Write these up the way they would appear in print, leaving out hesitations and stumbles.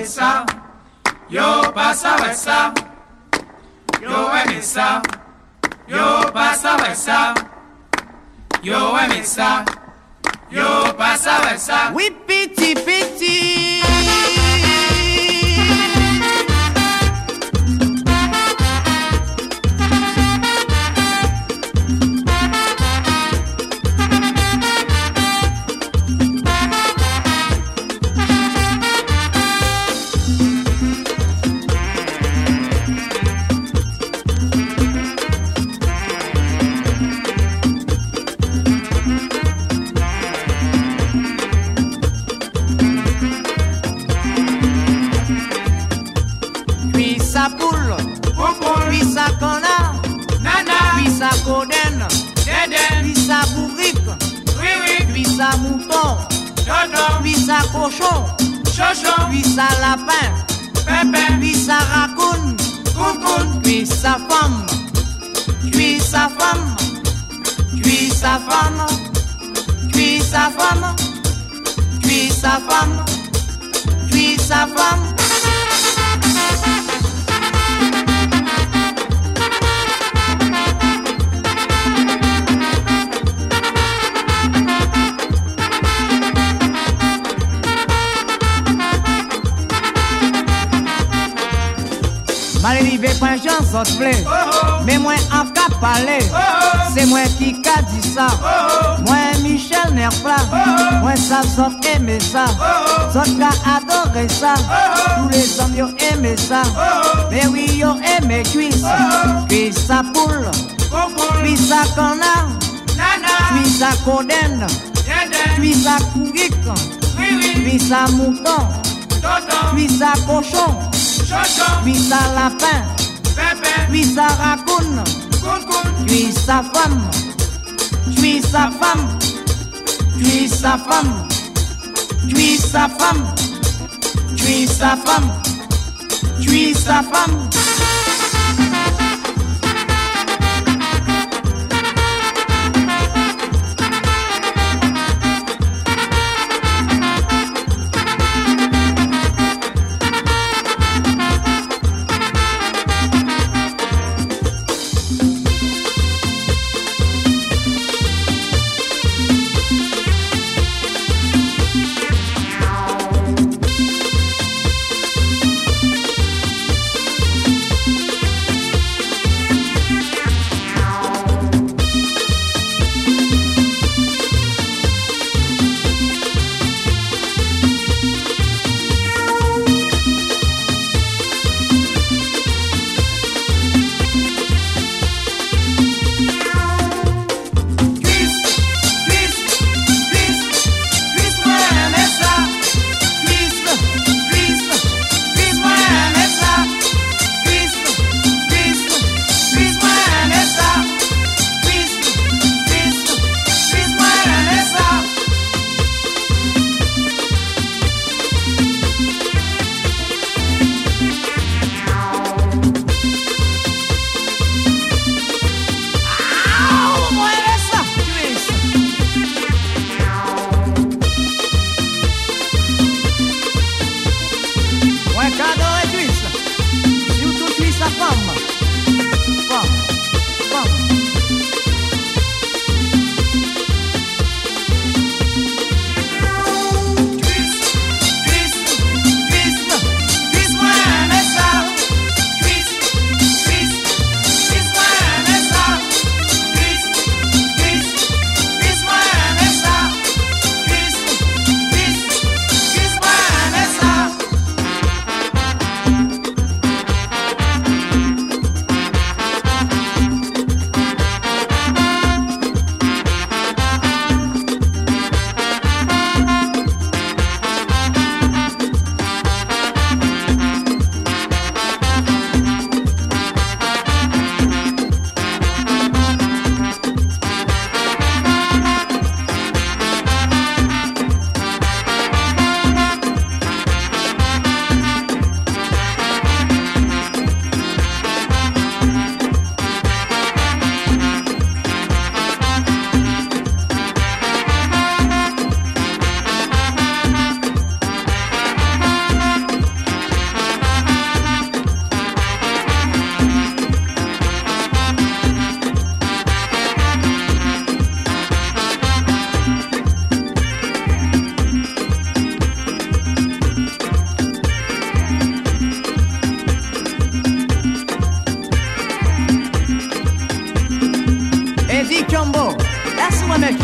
ça, yo pas ça ouais ça, yo aimé ça, yo pas ça ouais ça, yo aimé ça, yo pas ça ouais ça. Oui petit petit. Pisa cona, nana, pisa coden, deden, pisa bourrique, oui oui, pisa mouton, dodo, pisa cochon, chochon, pisa lapin, pépin, pisa raccoon, coucoune, pisa femme, pisa femme, pisa femme, pisa femme, pisa femme, pisa femme. Malrivé pas j'en sort blé, mais moi en cas parler, c'est moi qui a dit ça. Moi Michel Nerpla, moi ça sort aimé ça, sort qu'a adoré ça, tous les hommes yo aimé ça, mais oui yo aimé cuisse, cuisse à poule, cuisse à canard, cuisse à coden, cuisse à couic, cuisse à mouton, cuisse à cochon. Cuisse à lapin, cuisse à raccoon, cuisse à femme, cuisse à femme, cuisse à femme, cuisse à femme, cuisse à femme, cuisse à femme.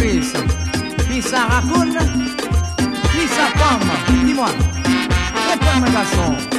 Chris, puis ça raconte, puis ça pomme. Dis-moi, réponds-moi garçon.